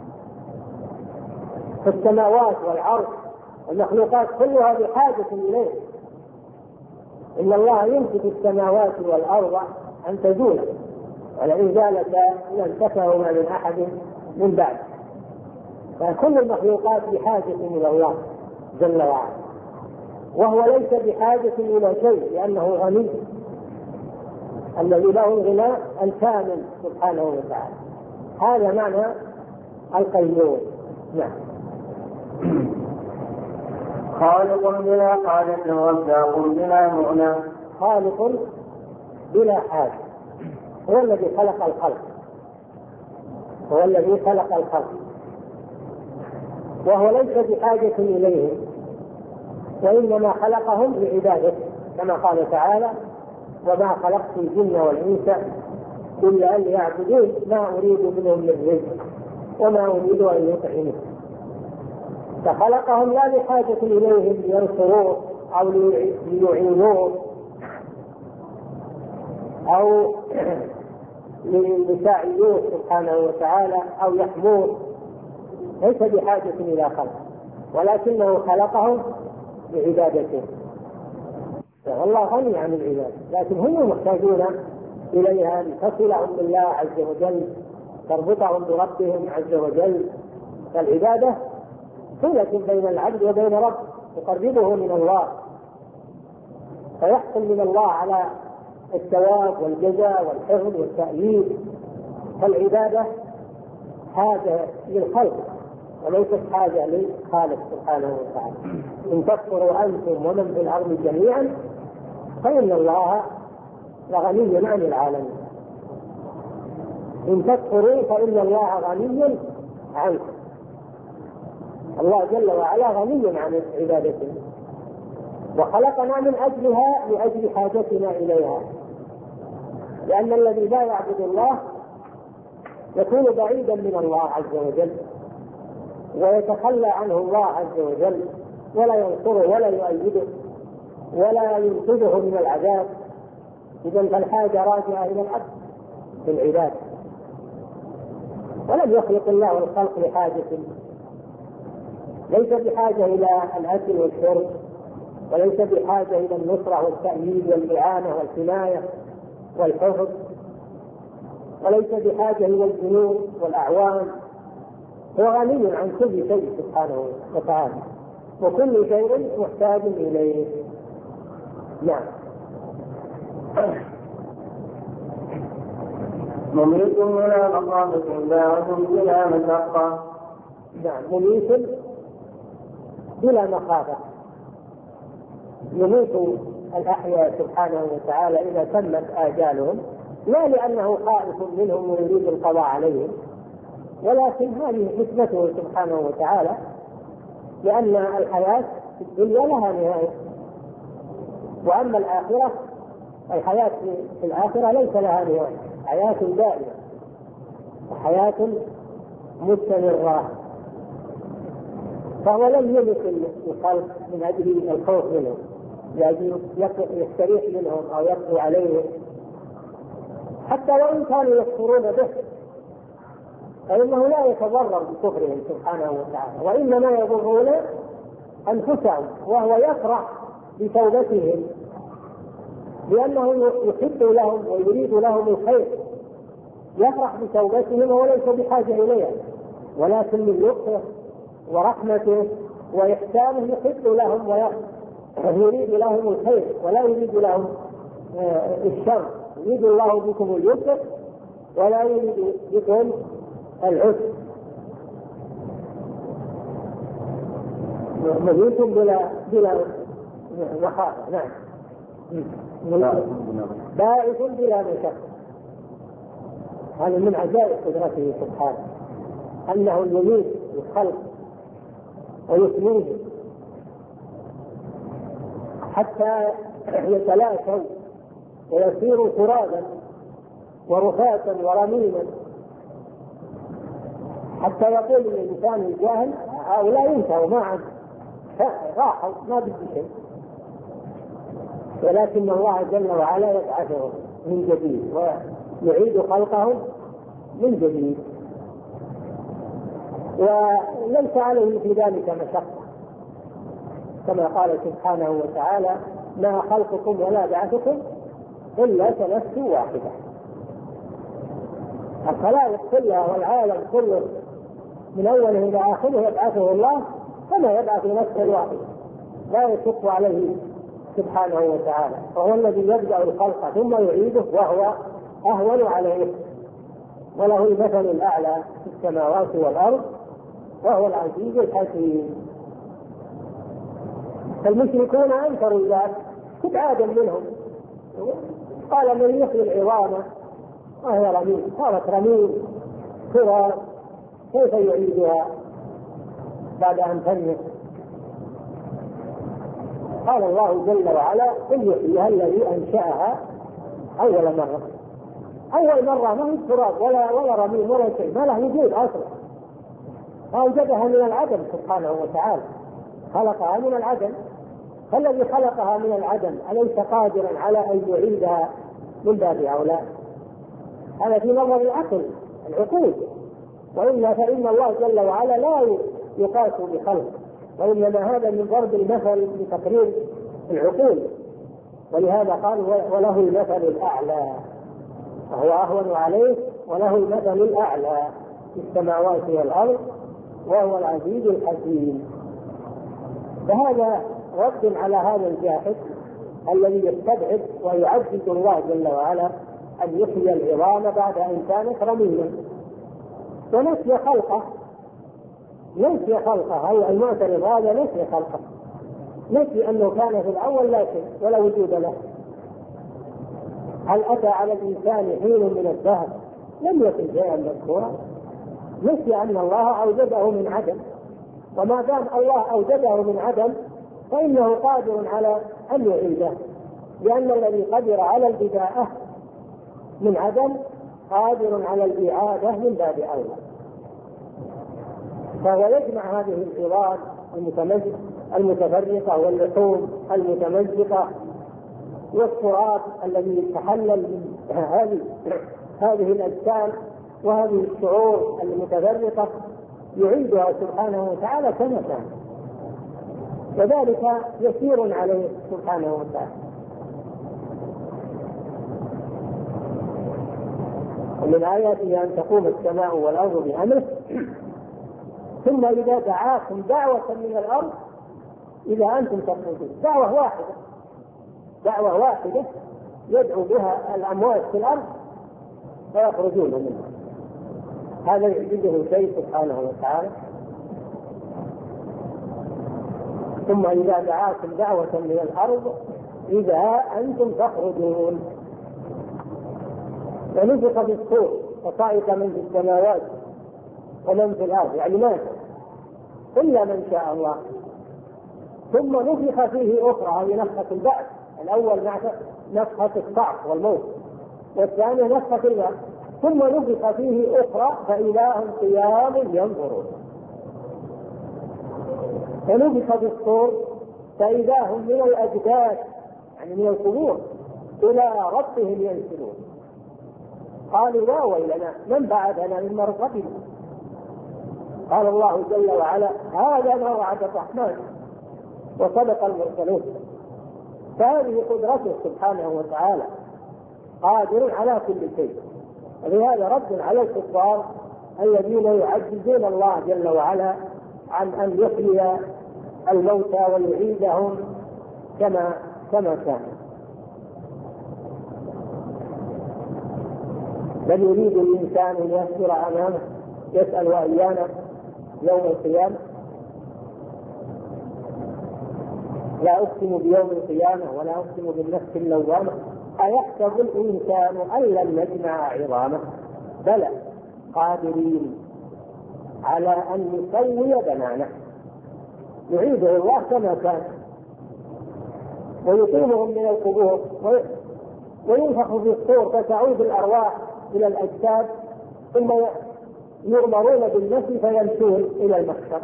فالسماوات والأرض والمخلوقات كلها بحاجة إليه. إن الله يمسك السماوات والأرض أن تزولا ولئن جالس لانتفعهما من أحد من بعد. فكل المخلوقات بحاجة إلى الله جل وعلا، وهو ليس بحاجة إلى شيء لأنه غني، الذي له الغنى الكامل سبحانه وتعالى. هذا معنى القيوم. نعم. خالق بلا حاجة رزاق بلا مؤنة. خالق بلا حاجة، هو الذي خلق الخلق، هو الذي خلق الخلق، وهو ليس بحاجة إليهم، وإنما خلقهم لعبادته، كما قال تعالى: وما خلقت الجن والإنس إلا أن يعبدون ما أريد منهم من رزق وما أريد أن يطعمون. فخلقهم لا بحاجة إليهم لينصروه أو ليعينوه أو ليساعدوه سبحانه وتعالى أو يحموه، ليس بحاجة إلى خلق، ولكنه خلقهم لعبادته. والله غني عن العباد، لكن هم محتاجون إليها لتصلهم بالله عز وجل، تربطهم بربهم عز وجل. فالعبادة صلة بين العبد وبين ربه، تقربه من الله، فيحصل من الله على الثواب والجزاء والحفظ والتأييد. فالعبادة حاجة للخلق وليست حاجة للخالق سبحانه وتعالى. إن تكفروا أنتم ومن في الأرض جميعا فإن الله لغني عن العالمين. إن تكفروا فإن الله غني عنكم. الله جل وعلا غني عن عبادته، وخلقنا من أجلها لأجل حاجتنا إليها، لأن الذي لا يعبد الله يكون بعيدا من الله عز وجل، ويتخلى عنه الله عز وجل، ولا ينصره ولا يؤيده ولا ينقذه من العذاب. إذن فالحاجة راجعة إلى العبد في العباد، ولم يخلق الله الخلق لحاجة، ليس بحاجة إلى الأكل والشرب، وليس بحاجة إلى النصرة والتأييد والإعانة والحماية والحفظ، وليس بحاجة إلى الجنود والأعوان. هو غني عن كل شيء سبحانه وتعالى، وكل شيء محتاج إليه. نعم. مميت بلا مخافة باعث بلا مشقة. نعم، مميت بلا مخافة، يميت الأحياء سبحانه وتعالى إذا تمت آجالهم، لا لأنه خائف منهم ويريد القضاء عليهم، ولكن هذه حكمته سبحانه وتعالى، لأن الحياة في الدنيا لها نهاية، وأما الآخرة الحياة في الآخرة ليس لها نهاية، حياة دائمة وحياة مستمرة. فهو لم يمت الخلق من أجل الخوف منهم، لأجل يستريح منهم أو يقضي عليهم، حتى وإن كانوا يكفرون به فإنه لا يتضرر بكفرهم سبحانه وتعالى، وإنما يضرون أنفسهم، وهو يفرح بتوبتهم لأنه يحب لهم ويريد لهم الخير، يفرح بتوبتهم وليس بحاجة إليها، ولكن من لطفه ورحمته وإحسانه يحب لهم ويريد لهم الخير ولا يريد لهم الشر. يريد الله بكم اليسر ولا يريد بكم العسر. مميت بلا مخافة. نعم. باعث بلا مشقة. هذا من عجائب قدرته سبحانه، أنه يميت الخلق ويفنيه حتى يتلاشوا ويصيروا ترابا ورفاتا ورميما، حتى يقول الإنسان الجاهل هؤلاء ينتهوا ما عاد راحوا ما بدي شيء، ولكن الله جل وعلا يبعثهم من جديد ويعيد خلقهم من جديد، وليس عليه في ذلك مشقة، كما قال سبحانه وتعالى: ما خلقكم ولا بعثكم إلا كنفس واحدة. الخلائق كلها والعالم كله من أوله إلى آخره يبعثه الله كما يبعث نفسا واحدة لا يشق عليه سبحانه وتعالى، وهو الذي يبدأ الخلق ثم يعيده وهو أهون عليه، وله المثل الأعلى في السماوات والأرض وهو العزيز الحكيم. فالمشركون أنكروا ذلك استبعادا منهم. قال من يحيي العظام وهي رميم، قالت رميم ترى كيف يعيدها بعد أن تنمو؟ قال الله جل وعلا قل يحييها الذي أنشأها أول مرة. أول مرة ما هي تراب ولا رميم ولا شيء، ما له وجود أصلا، فأوجدها من العدم سبحانه وتعالى، خلقها من العدم. فالذي خلقها من العدم أليس قادرا على أن يعيدها من باب أولى؟ هذا في نظر العقول، وإلا فإن الله جل وعلا لا يقاس بخلق، وإنما هذا من ضرب المثل لتقرير العقول. ولهذا قال وله المثل الأعلى، وهو أهون عليه وله المثل الأعلى في السماوات والأرض وهو العزيز الحكيم. فهذا رد على هذا الجاحد الذي يستبعد ويعجز الله جل وعلا أن يحيي العظام بعد أن كانت رميما، ونسي خلقه أو المعترض هذا نسي خلقه، نسي أنه كان في الأول لا شيء ولا وجود له. هل أتى على الإنسان حين من الدهر لم يكن شيئا مذكورا؟ نسي أن الله أوجده من عدم، وما دام الله أوجده من عدم فإنه قادر على أن يعيده، لأن الذي قدر على البداءة من عدم قادر على الإعادة من باب أولى. فهو يجمع هذه العظام المتفرقة واللحوم المتمزقة والتراب الذي يتحلل من هذه الأجسام وهذه الشعور المتفرقة، يعيدها سبحانه وتعالى كما كان، وذلك يسير عليه سبحانه وتعالى. ومن آياته أن تقوم السماء والأرض بأمره ثم إذا دعاكم دعوة من الأرض إذا أنتم تخرجون. دعوة واحدة يدعو بها الأموات في الأرض فيخرجون منها. هذا يعجزه شيء سبحانه وتعالى. ثم إذا دعاكم دعوة من الأرض إذا أنتم تخرجون. ونفخ في الصور فصعق من في السماوات ومن في الأرض، يعني مات إلا من شاء الله. ثم نفخ فيه أخرى، هذه نفخة البعث. الأول نفخة الصعق والموت، والثانية نفخة البعث. ثم نفخ فيه أخرى فإذا هم قيام ينظرون. فنفخ في الصور فإذا هم من الأجداث يعني من القبور إلى ربهم ينسلون. قالوا يا ويلنا من بعثنا من مرقدنا. قال الله جل وعلا هذا ما وعد الرحمن وصدق المرسلون. فهذه قدرته سبحانه وتعالى، قادر على كل شيء. ولهذا رد على الكفار الذين يعجزون الله جل وعلا عن أن يحيي الموتى ويعيدهم كما كان. بل يريد الإنسان أن يصبر أمامه يسأل أيانا يوم القيامة. لا أقسم بيوم القيامة ولا أقسم بالنفس اللوامة أيحسب الإنسان أن لن نجمع عظامه بلى قادرين على أن نسوي بنانه. يعيده الله كما كان ويقيمهم من القبور وينفخ في الصور فتعود الأرواح إلى الأجساد ثم يؤمرون بالنفي فيمشون إلى المحشر.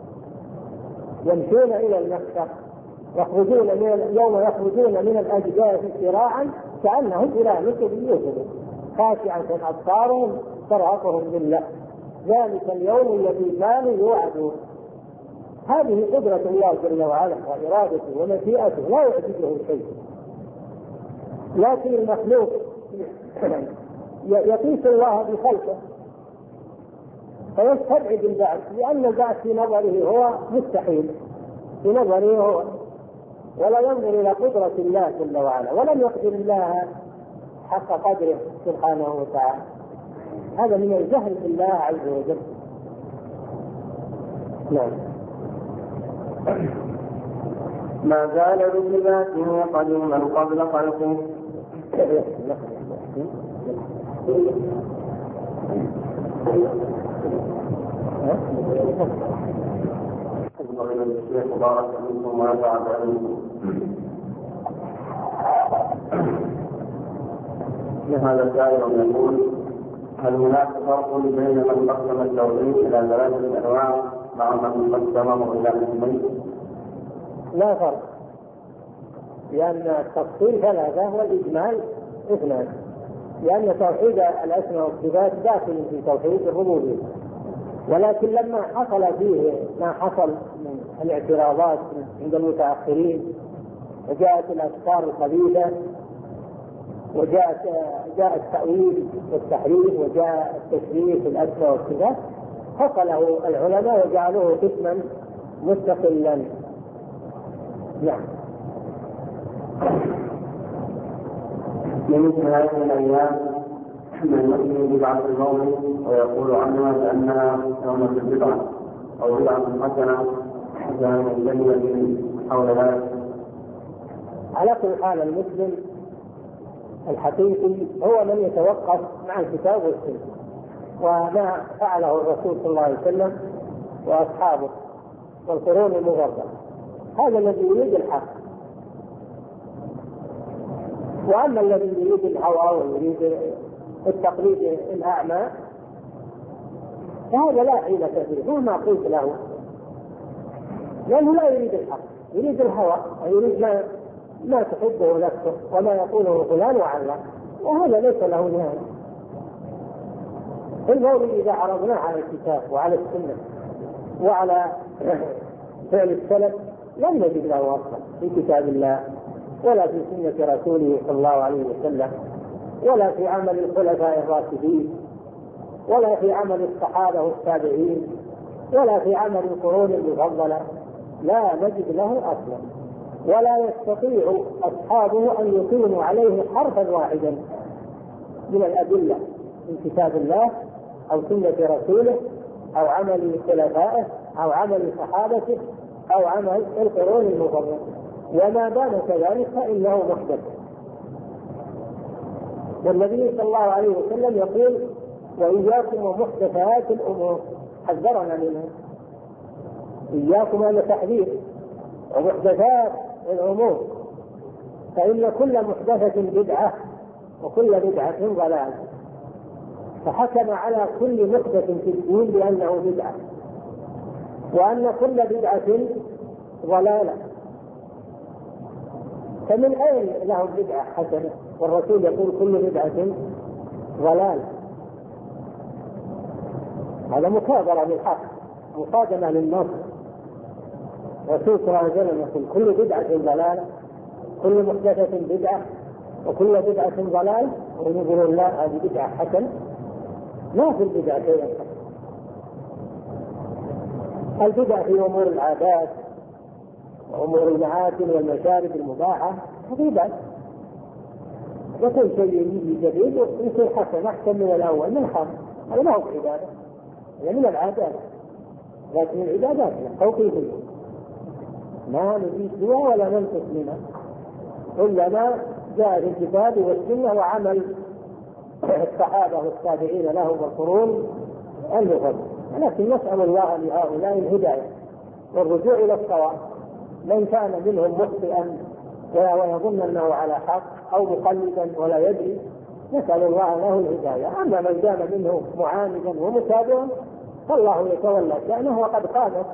يخرجون يوم يخرجون من الأجداث سراعا كأنهم إلى نصب يوسف خاشعة أبصارهم ترهقهم ذلة ذلك اليوم الذي كانوا يوعدون. هذه قدرة الله جل وعلا وإرادته ومشيئته لا يعجزه شيء. لكن المخلوق يقيس الله بخلقه فيستبعد البعث، لأن البعث في نظره هو مستحيل، في نظره هو، ولا ينظر إلى قدرة الله جل وعلا، ولم يقدر الله حق قدره سبحانه وتعالى. هذا من الجهل بالله عز وجل. نعم. ما زال بصفاته قديما قبل خلقه. الشيخ بارك منكم ونفع بعلمكم. هذا سائل يقول: هل هناك فرق بين من قسم التوحيد إلى 3 أنواع مع من قسمه إلى قسمين؟ لا فرق، لأن التفصيل 3 والإجمال 2، لأن توحيد الأسماء والصفات داخل في توحيد الربوبية، ولكن لما حصل فيه ما حصل من الاعتراضات عند المتأخرين وجاءت الأفكار الخبيثة وجاء التأويل والتحريف وجاء التشريف في الأسماء والصفات، فصله العلماء وجعلوه قسما مستقلا. نعم. من هذه الأيام من يؤمن بدعة المولد ويقول عنها بأنها يوم البدعة أو بدعة حسنة حول ذلك. على كل حال المسلم الحقيقي هو من يتوقف مع الكتاب والسنة وما فعله الرسول صلى الله عليه وسلم وأصحابه والقرون المفضلة، هذا الذي يريد الحق. وأما الذي يريد الهوى ويريد التقليد الأعمى فهذا لا حيلة فيه، هو ما قلت له، لأنه لا يريد الحق، يريد الهوى ويريد ما تحبه نفسه وما يقوله فلان وعلان، وهذا ليس له نهاية. المولد إذا عرضناه على الكتاب وعلى السنة وعلى فعل السلف لم نجد له أصلا في كتاب الله ولا في سنة رسوله صلى الله عليه وسلم ولا في عمل الخلفاء الراشدين ولا في عمل الصحابة والتابعين ولا في عمل القرون المفضلة، لا نجد له أصلا، ولا يستطيع أصحابه أن يقيموا عليه حرفا واحدا من الأدلة من كتاب الله أو سنة رسوله أو عمل خلفائه أو عمل صحابته أو عمل القرون المفضلة، وما دام كذلك فإنه محدث. والنبي صلى الله عليه وسلم يقول: وإياكم ومحدثات الأمور، حذرنا منها. إياكم هذا تحذير، ومحدثات الأمور، فإن كل محدثة بدعة وكل بدعة ضلالة، فحكم على كل محدث في الدين بأنه بدعة، وأن كل بدعة ضلالة. فمن أين له بدعة حسنة؟ والرسول يقول كل بدعة ضلالة. هذا مكابرة للحق، مصادمة للنص. الرسول صلى الله عليه وسلم يقول كل بدعة ضلالة، كل محدثة بدعة وكل بدعة ضلال، ونقول الله هذه بدعة حسنة. ما في البدعة شيء حسن. البدع في أمور العادات وأمور المآكل والمشارب المباحة هذه بدعة، وكل شيء يجي جديد يصير حسن أحسن من الأول من حرام، هذا ما هو عبادة، هذا من العادات، لكن العبادات توقيفية ما نزيد فيها ولا ننقص منها إلا ما جاء في الكتاب والسنة وعمل الصحابة والتابعين لهم والقرون المفضلة. لكن نسأل الله لهؤلاء الهداية والرجوع إلى الصواب. من كان منهم مخطئا ويظن أنه على حق أو مقلدا ولا يدري نسأل الله له الهداية. أما من كان منه معاندا ومتابعا فالله يتولى شأنه، وقد قامت